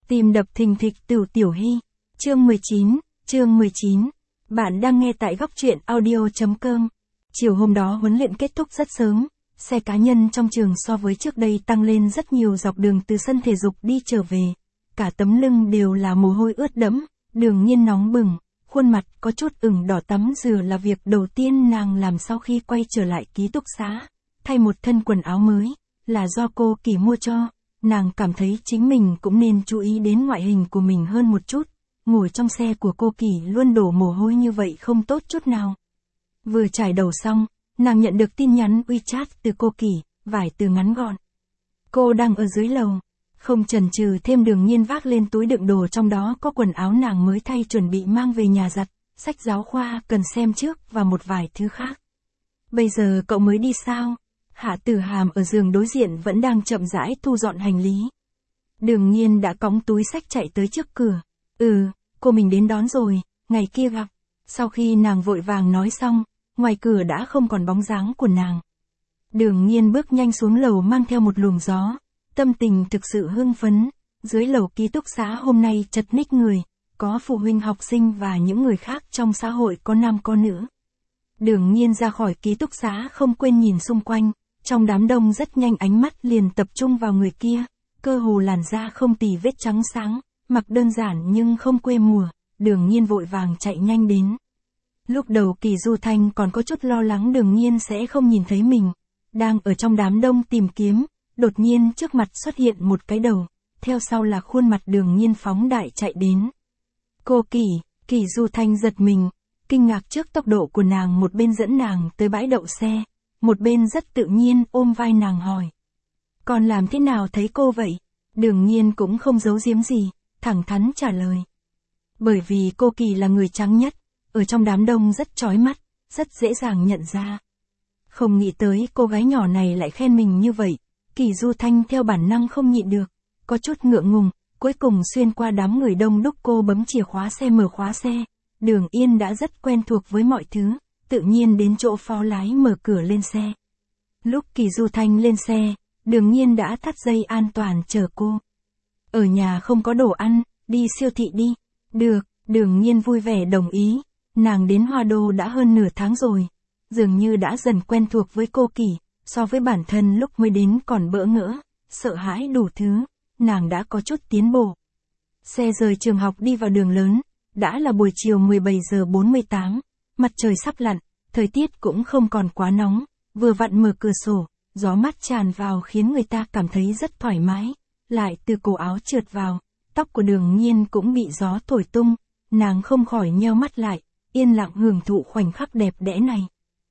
Tim đập thình thịch Tửu Tiểu Hy. Chương 19. Bạn đang nghe tại góc truyện audio.com. Chiều hôm đó huấn luyện kết thúc rất sớm, xe cá nhân trong trường so với trước đây tăng lên rất nhiều dọc đường từ sân thể dục đi trở về. Cả tấm lưng đều là mồ hôi ướt đẫm, Đường Nhiên nóng bừng, khuôn mặt có chút ửng đỏ tắm rửa là việc đầu tiên nàng làm sau khi quay trở lại ký túc xá. Thay một thân quần áo mới, là do cô Kỳ mua cho. Nàng cảm thấy chính mình cũng nên chú ý đến ngoại hình của mình hơn một chút. Ngồi trong xe của cô Kỳ luôn đổ mồ hôi như vậy không tốt chút nào. Vừa trải đầu xong, nàng nhận được tin nhắn WeChat từ cô Kỳ, vài từ ngắn gọn. Cô đang ở dưới lầu. Không chần chừ thêm, Đường Nhiên vác lên túi đựng đồ, trong đó có quần áo nàng mới thay chuẩn bị mang về nhà giặt, sách giáo khoa cần xem trước và một vài thứ khác. Bây giờ cậu mới đi sao? Hạ Tử Hàm ở giường đối diện vẫn đang chậm rãi thu dọn hành lý. Đường Nhiên đã cõng túi sách chạy tới trước cửa. Cô mình đến đón rồi, ngày kia gặp. Sau khi nàng vội vàng nói xong, ngoài cửa đã không còn bóng dáng của nàng. Đường Nhiên bước nhanh xuống lầu mang theo một luồng gió, tâm tình thực sự hưng phấn. Dưới lầu ký túc xá hôm nay chật ních người, có phụ huynh học sinh và những người khác trong xã hội, có nam có nữ. Đường Nhiên ra khỏi ký túc xá không quên nhìn xung quanh, trong đám đông rất nhanh ánh mắt liền tập trung vào người kia, cơ hồ làn da không tì vết trắng sáng, mặc đơn giản nhưng không quê mùa. Đường Nhiên vội vàng chạy nhanh đến. Lúc đầu Kỳ Du Thanh còn có chút lo lắng Đường Nhiên sẽ không nhìn thấy mình, đang ở trong đám đông tìm kiếm, đột nhiên trước mặt xuất hiện một cái đầu, theo sau là khuôn mặt Đường Nhiên phóng đại chạy đến. Cô Kỳ Du Thanh giật mình, kinh ngạc trước tốc độ của nàng, một bên dẫn nàng tới bãi đậu xe, một bên rất tự nhiên ôm vai nàng hỏi. Còn làm thế nào thấy cô vậy? Đường Nhiên cũng không giấu giếm gì, thẳng thắn trả lời. Bởi vì cô Kỳ là người trắng nhất, ở trong đám đông rất chói mắt, rất dễ dàng nhận ra. Không nghĩ tới cô gái nhỏ này lại khen mình như vậy. Kỳ Du Thanh theo bản năng không nhịn được, có chút ngượng ngùng, cuối cùng xuyên qua đám người đông đúc cô bấm chìa khóa xe mở khóa xe. Đường Yên đã rất quen thuộc với mọi thứ, tự nhiên đến chỗ phó lái mở cửa lên xe. Lúc Kỳ Du Thanh lên xe, Đường Nhiên đã thắt dây an toàn chờ cô. Ở nhà không có đồ ăn, đi siêu thị đi. Được, Đường Nhiên vui vẻ đồng ý. Nàng đến Hoa Đô đã hơn nửa tháng rồi, dường như đã dần quen thuộc với cô Kỳ, so với bản thân lúc mới đến còn bỡ ngỡ, sợ hãi đủ thứ, nàng đã có chút tiến bộ. Xe rời trường học đi vào đường lớn, đã là buổi chiều 17 giờ 48, mặt trời sắp lặn, thời tiết cũng không còn quá nóng, vừa vặn mở cửa sổ, gió mát tràn vào khiến người ta cảm thấy rất thoải mái, lại từ cổ áo trượt vào, tóc của Đường Nhiên cũng bị gió thổi tung, nàng không khỏi nheo mắt lại, yên lặng hưởng thụ khoảnh khắc đẹp đẽ này.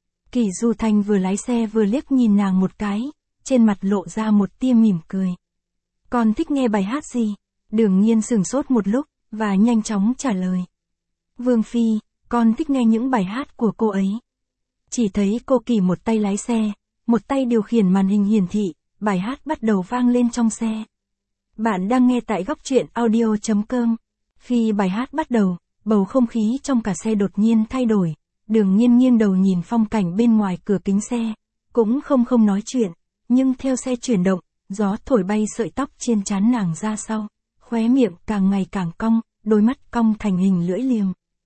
Kỳ Du Thanh vừa lái xe vừa liếc nhìn nàng một cái, trên mặt lộ ra một tia mỉm cười. Con thích nghe bài hát gì? Đường Nhiên sửng sốt một lúc, và nhanh chóng trả lời. Vương Phi, con thích nghe những bài hát của cô ấy. Chỉ thấy cô Kỳ một tay lái xe, một tay điều khiển màn hình hiển thị, bài hát bắt đầu vang lên trong xe. Bạn đang nghe tại góc truyện audio.com. Khi bài hát bắt đầu, bầu không khí trong cả xe đột nhiên thay đổi. Đường Nhiên nghiêng đầu nhìn phong cảnh bên ngoài cửa kính xe, cũng không nói chuyện, nhưng theo xe chuyển động, gió thổi bay sợi tóc trên trán nàng ra sau, khóe miệng càng ngày càng cong, đôi mắt cong thành hình lưỡi liềm.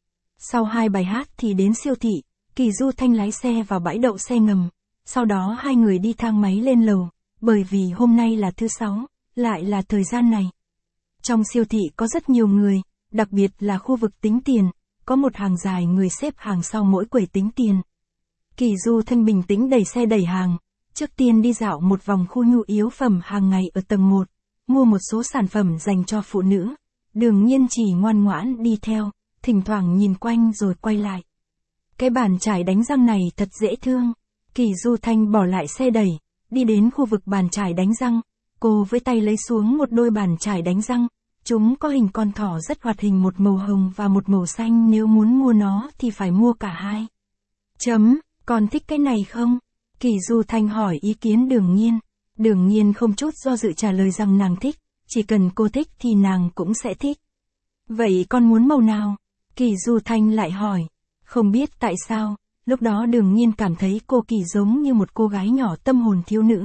Sau hai bài hát thì đến siêu thị, Kỳ Du Thanh lái xe vào bãi đậu xe ngầm, sau đó hai người đi thang máy lên lầu, bởi vì hôm nay là thứ Sáu, lại là thời gian này. Trong siêu thị có rất nhiều người, đặc biệt là khu vực tính tiền, có một hàng dài người xếp hàng sau mỗi quầy tính tiền. Kỳ Du Thanh bình tĩnh đẩy xe đẩy hàng, trước tiên đi dạo một vòng khu nhu yếu phẩm hàng ngày ở tầng 1, mua một số sản phẩm dành cho phụ nữ. Đường Nhiên chỉ ngoan ngoãn đi theo, thỉnh thoảng nhìn quanh rồi quay lại. Cái bàn chải đánh răng này thật dễ thương. Kỳ Du Thanh bỏ lại xe đẩy, đi đến khu vực bàn chải đánh răng, cô với tay lấy xuống một đôi bàn chải đánh răng. Chúng có hình con thỏ rất hoạt hình, một màu hồng và một màu xanh, nếu muốn mua nó thì phải mua cả hai. Còn thích cái này không? Kỳ Du Thanh hỏi ý kiến Đường Nhiên. Đường Nhiên không chút do dự trả lời rằng nàng thích, chỉ cần cô thích thì nàng cũng sẽ thích. Vậy con muốn màu nào? Kỳ Du Thanh lại hỏi. Không biết tại sao, lúc đó Đường Nhiên cảm thấy cô Kỳ giống như một cô gái nhỏ tâm hồn thiếu nữ,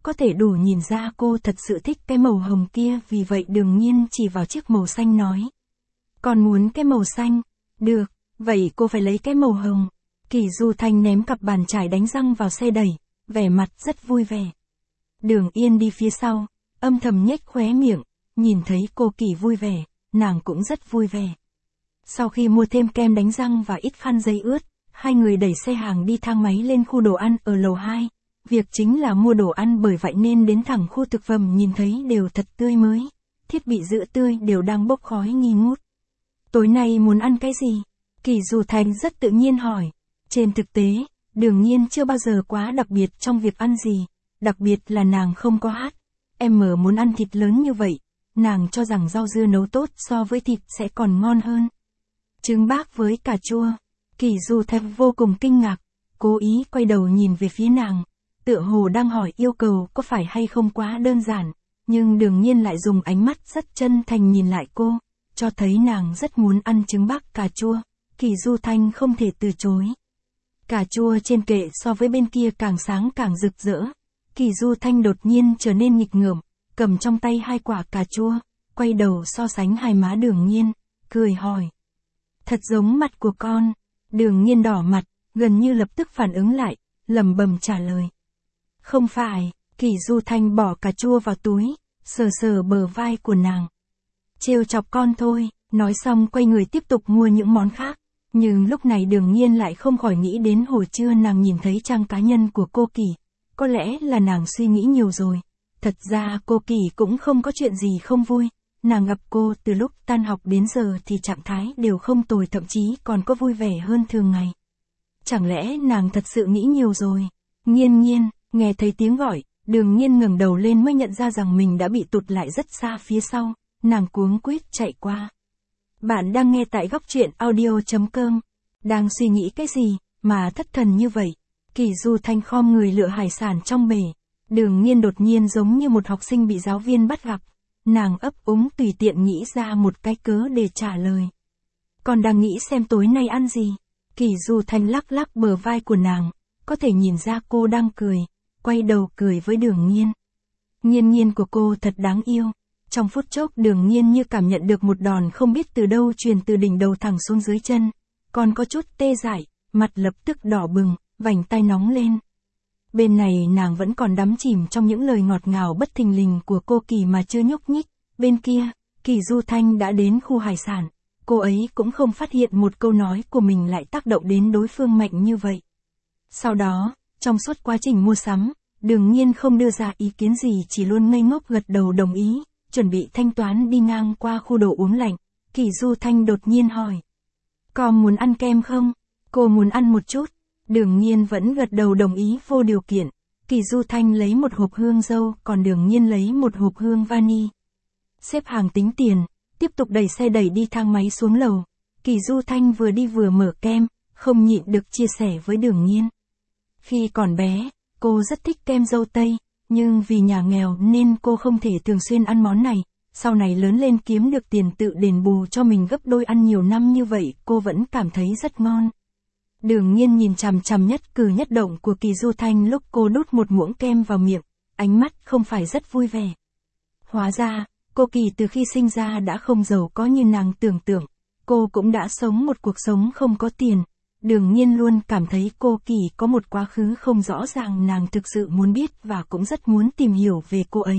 có thể đủ nhìn ra cô thật sự thích cái màu hồng kia, vì vậy Đường Nhiên chỉ vào chiếc màu xanh nói. Còn muốn cái màu xanh? Được, vậy cô phải lấy cái màu hồng. Kỷ Du Thanh ném cặp bàn chải đánh răng vào xe đẩy, vẻ mặt rất vui vẻ. Đường Yên đi phía sau, âm thầm nhếch khóe miệng, nhìn thấy cô Kỷ vui vẻ, nàng cũng rất vui vẻ. Sau khi mua thêm kem đánh răng và ít khăn giấy ướt, hai người đẩy xe hàng đi thang máy lên khu đồ ăn ở lầu 2. Việc chính là mua đồ ăn, bởi vậy nên đến thẳng khu thực phẩm nhìn thấy đều thật tươi mới. Thiết bị giữ tươi đều đang bốc khói nghi ngút. Tối nay muốn ăn cái gì? Kỷ Du Thanh rất tự nhiên hỏi. Trên thực tế, Đường Nhiên chưa bao giờ quá đặc biệt trong việc ăn gì. Đặc biệt là nàng không có hát. Em muốn ăn thịt lớn như vậy. Nàng cho rằng rau dưa nấu tốt so với thịt sẽ còn ngon hơn. Trứng bác với cà chua. Kỷ Du Thanh vô cùng kinh ngạc. Cố ý quay đầu nhìn về phía nàng. Tựa hồ đang hỏi yêu cầu có phải hay không quá đơn giản. Nhưng Đường Nhiên lại dùng ánh mắt rất chân thành nhìn lại cô. Cho thấy nàng rất muốn ăn trứng bác cà chua. Kỷ Du Thanh không thể từ chối. Cà chua trên kệ so với bên kia càng sáng càng rực rỡ. Kỷ Du Thanh đột nhiên trở nên nghịch ngợm, cầm trong tay hai quả cà chua, quay đầu so sánh hai má Đường Nhiên, cười hỏi. Thật giống mặt của con. Đường Nhiên đỏ mặt, gần như lập tức phản ứng lại, lẩm bẩm trả lời. Không phải. Kỷ Du Thanh bỏ cà chua vào túi, sờ sờ bờ vai của nàng. Trêu chọc con thôi, nói xong quay người tiếp tục mua những món khác. Nhưng lúc này Đường Nhiên lại không khỏi nghĩ đến hồi trưa nàng nhìn thấy trang cá nhân của cô Kỷ. Có lẽ là nàng suy nghĩ nhiều rồi. Thật ra cô Kỷ cũng không có chuyện gì không vui. Nàng gặp cô từ lúc tan học đến giờ thì trạng thái đều không tồi, thậm chí còn có vui vẻ hơn thường ngày. Chẳng lẽ nàng thật sự nghĩ nhiều rồi? Nhiên Nhiên, nghe thấy tiếng gọi, Đường Nhiên ngẩng đầu lên mới nhận ra rằng mình đã bị tụt lại rất xa phía sau. Nàng cuống quýt chạy qua. Bạn đang nghe tại góc truyện audio.com. Đang suy nghĩ cái gì mà thất thần như vậy? Kỷ Du Thanh khom người lựa hải sản trong bể. Đường Nhiên đột nhiên giống như một học sinh bị giáo viên bắt gặp. Nàng ấp úng tùy tiện nghĩ ra một cái cớ để trả lời. Còn đang nghĩ xem tối nay ăn gì? Kỷ Du Thanh lắc lắc bờ vai của nàng, có thể nhìn ra cô đang cười, quay đầu cười với Đường Nhiên. Nhiên Nhiên của cô thật đáng yêu. Trong phút chốc Đường Nhiên như cảm nhận được một đòn không biết từ đâu truyền từ đỉnh đầu thẳng xuống dưới chân, còn có chút tê dại, mặt lập tức đỏ bừng, vành tai nóng lên. Bên này nàng vẫn còn đắm chìm trong những lời ngọt ngào bất thình lình của cô Kỷ mà chưa nhúc nhích. Bên kia, Kỷ Du Thanh đã đến khu hải sản. Cô ấy cũng không phát hiện một câu nói của mình lại tác động đến đối phương mạnh như vậy. Sau đó, trong suốt quá trình mua sắm, Đường Nhiên không đưa ra ý kiến gì, chỉ luôn ngây ngốc gật đầu đồng ý, chuẩn bị thanh toán đi ngang qua khu đồ uống lạnh. Kỷ Du Thanh đột nhiên hỏi. Con muốn ăn kem không? Cô muốn ăn một chút. Đường Nhiên vẫn gật đầu đồng ý vô điều kiện. Kỷ Du Thanh lấy một hộp hương dâu, còn Đường Nhiên lấy một hộp hương vani. Xếp hàng tính tiền, tiếp tục đẩy xe đẩy đi thang máy xuống lầu. Kỷ Du Thanh vừa đi vừa mở kem, không nhịn được chia sẻ với Đường Nhiên. Khi còn bé, cô rất thích kem dâu tây, nhưng vì nhà nghèo nên cô không thể thường xuyên ăn món này. Sau này lớn lên kiếm được tiền tự đền bù cho mình gấp đôi, ăn nhiều năm như vậy cô vẫn cảm thấy rất ngon. Đường Nhiên nhìn chằm chằm nhất cử nhất động của Kỷ Du Thanh lúc cô đút một muỗng kem vào miệng, ánh mắt không phải rất vui vẻ. Hóa ra, cô Kỷ từ khi sinh ra đã không giàu có như nàng tưởng tượng, cô cũng đã sống một cuộc sống không có tiền. Đường Nhiên luôn cảm thấy cô Kỷ có một quá khứ không rõ ràng, nàng thực sự muốn biết và cũng rất muốn tìm hiểu về cô ấy.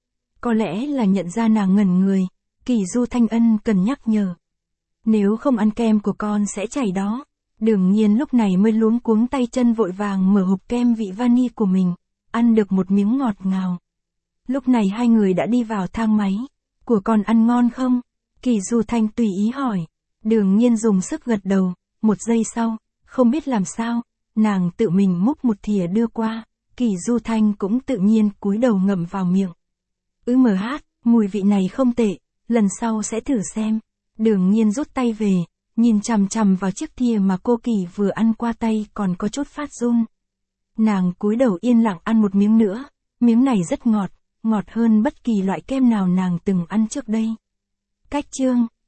Có lẽ là nhận ra nàng ngẩn người, Kỷ Du Thanh ân cần nhắc nhở. Nếu không ăn kem của con sẽ chảy đó. Đường Nhiên lúc này mới luống cuống tay chân vội vàng mở hộp kem vị vani của mình, ăn được một miếng ngọt ngào. Lúc này hai người đã đi vào thang máy. Của con ăn ngon không? Kỷ Du Thanh tùy ý hỏi. Đường Nhiên dùng sức gật đầu. Một giây sau, không biết làm sao, nàng tự mình múc một thìa đưa qua. Kỷ Du Thanh cũng tự nhiên cúi đầu ngậm vào miệng. Mùi vị này không tệ, lần sau sẽ thử xem. Đường Nhiên rút tay về, nhìn chằm chằm vào chiếc thìa mà cô Kỷ vừa ăn qua, tay còn có chút phát run. Nàng cúi đầu yên lặng ăn một miếng nữa, miếng này rất ngọt, ngọt hơn bất kỳ loại kem nào nàng từng ăn trước đây. Cách chương